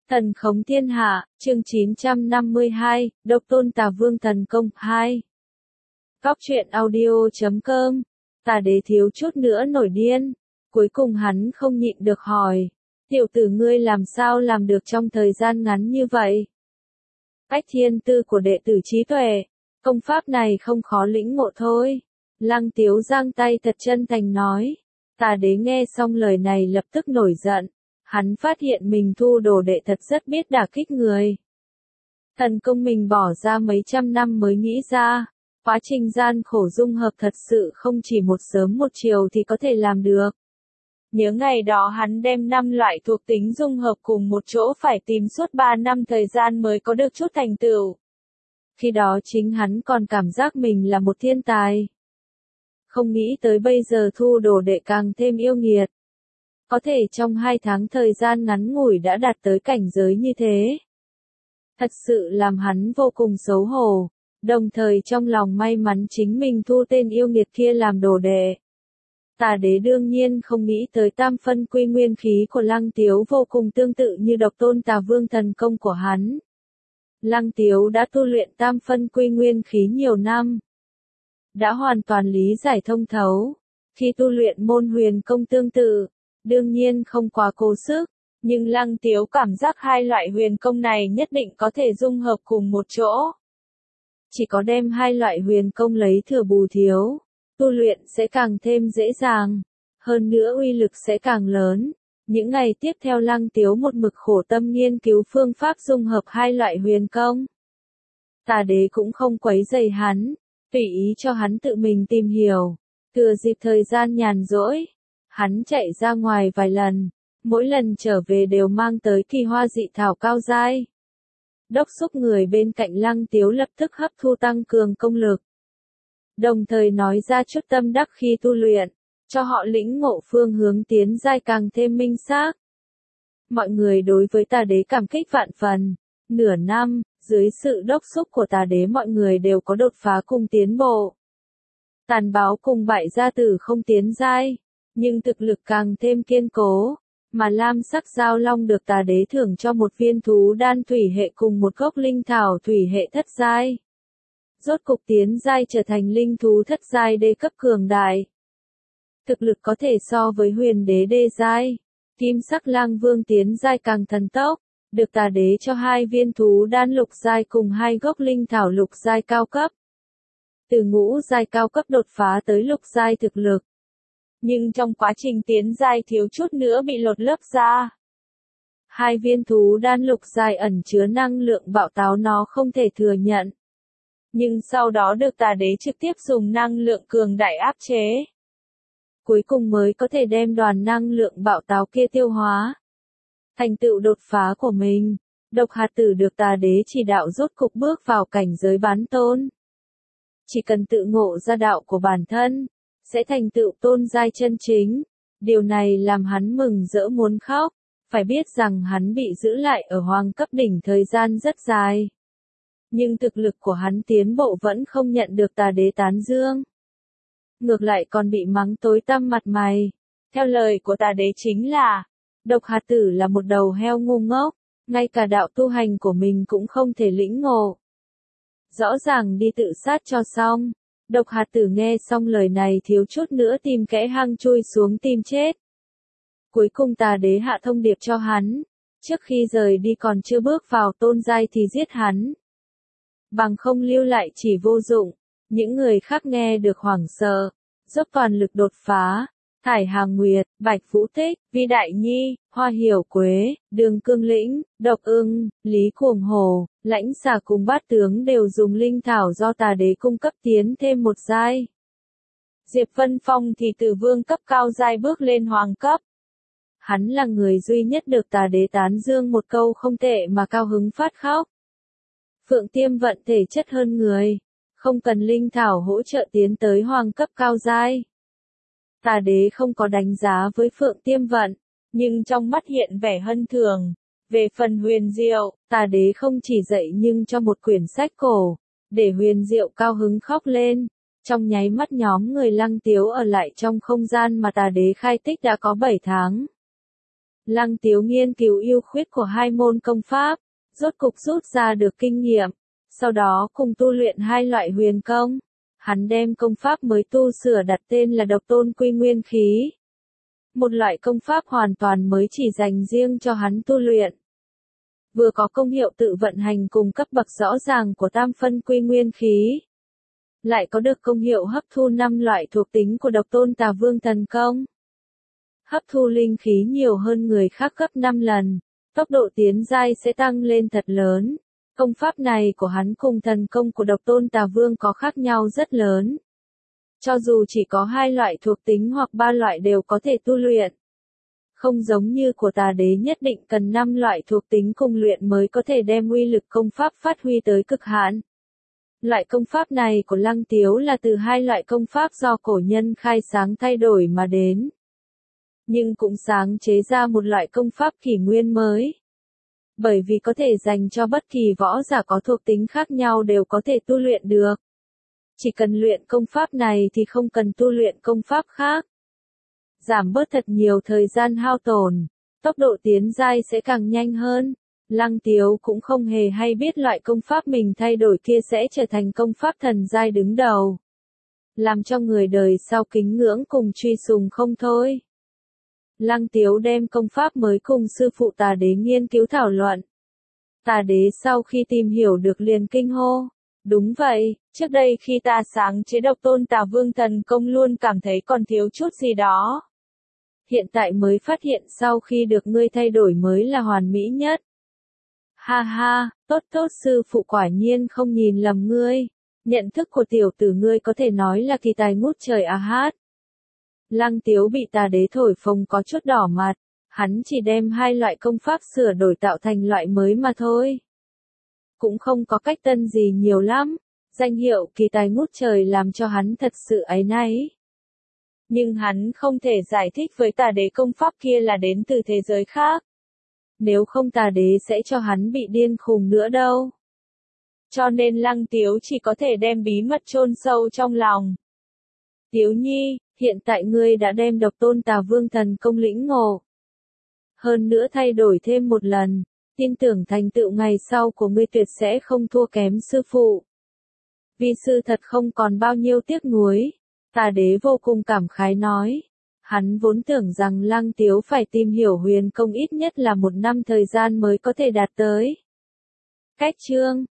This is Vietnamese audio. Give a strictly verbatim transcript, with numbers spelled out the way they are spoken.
Thần khống thiên hạ, chương chín trăm năm mươi hai, độc tôn tà vương thần công hai. Góc truyện audio chấm com, tà đế thiếu chút nữa nổi điên. Cuối cùng hắn không nhịn được hỏi. Tiểu tử ngươi làm sao làm được trong thời gian ngắn như vậy? Cách thiên tư của đệ tử trí tuệ, công pháp này không khó lĩnh ngộ thôi. Lăng Tiếu giang tay thật chân thành nói. Tà đế nghe xong lời này lập tức nổi giận. Hắn phát hiện mình thu đồ đệ thật rất biết đả kích người. Thần công mình bỏ ra mấy trăm năm mới nghĩ ra. Quá trình gian khổ dung hợp thật sự không chỉ một sớm một chiều thì có thể làm được. Nhớ ngày đó hắn đem năm loại thuộc tính dung hợp cùng một chỗ phải tìm suốt ba năm thời gian mới có được chút thành tựu. Khi đó chính hắn còn cảm giác mình là một thiên tài. Không nghĩ tới bây giờ thu đồ đệ càng thêm yêu nghiệt. Có thể trong hai tháng thời gian ngắn ngủi đã đạt tới cảnh giới như thế. Thật sự làm hắn vô cùng xấu hổ, đồng thời trong lòng may mắn chính mình thu tên yêu nghiệt kia làm đồ đệ. Tà đế đương nhiên không nghĩ tới tam phân quy nguyên khí của Lăng Tiếu vô cùng tương tự như độc tôn tà vương thần công của hắn. Lăng Tiếu đã tu luyện tam phân quy nguyên khí nhiều năm. Đã hoàn toàn lý giải thông thấu. Khi tu luyện môn huyền công tương tự, đương nhiên không quá cố sức, nhưng Lăng Tiếu cảm giác hai loại huyền công này nhất định có thể dung hợp cùng một chỗ. Chỉ có đem hai loại huyền công lấy thừa bù thiếu, tu luyện sẽ càng thêm dễ dàng, hơn nữa uy lực sẽ càng lớn. Những ngày tiếp theo Lăng Tiếu một mực khổ tâm nghiên cứu phương pháp dung hợp hai loại huyền công. Tà đế cũng không quấy rầy hắn, tùy ý cho hắn tự mình tìm hiểu. Thừa dịp thời gian nhàn rỗi, hắn chạy ra ngoài vài lần, mỗi lần trở về đều mang tới kỳ hoa dị thảo cao giai. Đốc thúc người bên cạnh Lăng Tiếu lập tức hấp thu tăng cường công lực. Đồng thời nói ra chút tâm đắc khi tu luyện, cho họ lĩnh ngộ phương hướng tiến giai càng thêm minh xác. Mọi người đối với tà đế cảm kích vạn phần. Nửa năm, dưới sự đốc thúc của tà đế mọi người đều có đột phá cùng tiến bộ. Tàn báo cùng bại gia tử không tiến giai, nhưng thực lực càng thêm kiên cố, mà lam sắc giao long được tà đế thưởng cho một viên thú đan thủy hệ cùng một gốc linh thảo thủy hệ thất giai. Rốt cục tiến giai trở thành linh thú thất giai đê cấp cường đại. Thực lực có thể so với huyền đế đê giai. Kim sắc lang vương tiến giai càng thần tốc, được tà đế cho hai viên thú đan lục giai cùng hai gốc linh thảo lục giai cao cấp. Từ ngũ giai cao cấp đột phá tới lục giai thực lực. Nhưng trong quá trình tiến giai thiếu chút nữa bị lột lớp ra. Hai viên thú đan lục giai ẩn chứa năng lượng bạo táo nó không thể thừa nhận. Nhưng sau đó được tà đế trực tiếp dùng năng lượng cường đại áp chế. Cuối cùng mới có thể đem đoàn năng lượng bạo táo kia tiêu hóa. Thành tựu đột phá của mình, độc hạt tử được tà đế chỉ đạo rốt cục bước vào cảnh giới bán tôn. Chỉ cần tự ngộ ra đạo của bản thân, sẽ thành tựu tôn giai chân chính. Điều này làm hắn mừng rỡ muốn khóc, phải biết rằng hắn bị giữ lại ở hoàng cấp đỉnh thời gian rất dài. Nhưng thực lực của hắn tiến bộ vẫn không nhận được tà đế tán dương. Ngược lại còn bị mắng tối tăm mặt mày. Theo lời của tà đế chính là, độc hạt tử là một đầu heo ngu ngốc, ngay cả đạo tu hành của mình cũng không thể lĩnh ngộ. Rõ ràng đi tự sát cho xong. Độc hạt tử nghe xong lời này thiếu chút nữa tìm kẽ hang chui xuống tìm chết. Cuối cùng tà đế hạ thông điệp cho hắn, trước khi rời đi còn chưa bước vào tôn giai thì giết hắn. Bằng không lưu lại chỉ vô dụng. Những người khác nghe được hoảng sợ, dốc toàn lực đột phá. Thải Hàng Nguyệt, Bạch Vũ Tích, Vi Đại Nhi, Hoa Hiểu Quế, Đường Cương Lĩnh, Độc Ưng, Lý Cuồng Hồ, Lãnh Xà cùng bát tướng đều dùng linh thảo do tà đế cung cấp tiến thêm một giai. Diệp Vân Phong thì từ vương cấp cao giai bước lên hoàng cấp. Hắn là người duy nhất được tà đế tán dương một câu không tệ mà cao hứng phát khóc. Phượng Tiêm vận thể chất hơn người, không cần linh thảo hỗ trợ tiến tới hoàng cấp cao giai. Tà đế không có đánh giá với Phượng Tiêm vận, nhưng trong mắt hiện vẻ hân thường. Về phần huyền diệu, tà đế không chỉ dạy nhưng cho một quyển sách cổ, để huyền diệu cao hứng khóc lên. Trong nháy mắt nhóm người Lăng Tiếu ở lại trong không gian mà tà đế khai tích đã có bảy tháng. Lăng Tiếu nghiên cứu ưu khuyết của hai môn công pháp, rốt cục rút ra được kinh nghiệm, sau đó cùng tu luyện hai loại huyền công. Hắn đem công pháp mới tu sửa đặt tên là Độc Tôn Quy Nguyên Khí. Một loại công pháp hoàn toàn mới chỉ dành riêng cho hắn tu luyện. Vừa có công hiệu tự vận hành cùng cấp bậc rõ ràng của tam phân quy nguyên khí. Lại có được công hiệu hấp thu năm loại thuộc tính của Độc Tôn Tà Vương Thần Công. Hấp thu linh khí nhiều hơn người khác gấp năm lần, tốc độ tiến giai sẽ tăng lên thật lớn. Công pháp này của hắn cùng thần công của Độc Tôn Tà Vương có khác nhau rất lớn. Cho dù chỉ có hai loại thuộc tính hoặc ba loại đều có thể tu luyện. Không giống như của Tà Đế nhất định cần năm loại thuộc tính cùng luyện mới có thể đem uy lực công pháp phát huy tới cực hạn. Loại công pháp này của Lăng Tiếu là từ hai loại công pháp do cổ nhân khai sáng thay đổi mà đến. Nhưng cũng sáng chế ra một loại công pháp kỷ nguyên mới. Bởi vì có thể dành cho bất kỳ võ giả có thuộc tính khác nhau đều có thể tu luyện được. Chỉ cần luyện công pháp này thì không cần tu luyện công pháp khác. Giảm bớt thật nhiều thời gian hao tổn, tốc độ tiến giai sẽ càng nhanh hơn. Lăng Tiếu cũng không hề hay biết loại công pháp mình thay đổi kia sẽ trở thành công pháp thần giai đứng đầu. Làm cho người đời sau kính ngưỡng cùng truy sùng không thôi. Lăng Tiếu đem công pháp mới cùng sư phụ Tà Đế nghiên cứu thảo luận. Tà Đế sau khi tìm hiểu được liền kinh hô. Đúng vậy, trước đây khi ta sáng chế Độc Tôn Tà Vương Thần Công luôn cảm thấy còn thiếu chút gì đó. Hiện tại mới phát hiện sau khi được ngươi thay đổi mới là hoàn mỹ nhất. Ha ha, tốt tốt sư phụ quả nhiên không nhìn lầm ngươi. Nhận thức của tiểu tử ngươi có thể nói là kỳ tài ngút trời a hát. Lăng Tiếu bị Tà Đế thổi phồng có chút đỏ mặt, hắn chỉ đem hai loại công pháp sửa đổi tạo thành loại mới mà thôi. Cũng không có cách tân gì nhiều lắm, danh hiệu kỳ tài ngút trời làm cho hắn thật sự áy náy. Nhưng hắn không thể giải thích với Tà Đế công pháp kia là đến từ thế giới khác. Nếu không Tà Đế sẽ cho hắn bị điên khùng nữa đâu. Cho nên Lăng Tiếu chỉ có thể đem bí mật chôn sâu trong lòng. Tiếu Nhi, hiện tại ngươi đã đem Độc Tôn Tà Vương Thần Công lĩnh ngộ. Hơn nữa thay đổi thêm một lần, tin tưởng thành tựu ngày sau của ngươi tuyệt sẽ không thua kém sư phụ. Vi sư thật không còn bao nhiêu tiếc nuối. Tà Đế vô cùng cảm khái nói. Hắn vốn tưởng rằng Lăng Tiếu phải tìm hiểu huyền công ít nhất là một năm thời gian mới có thể đạt tới. Cách chương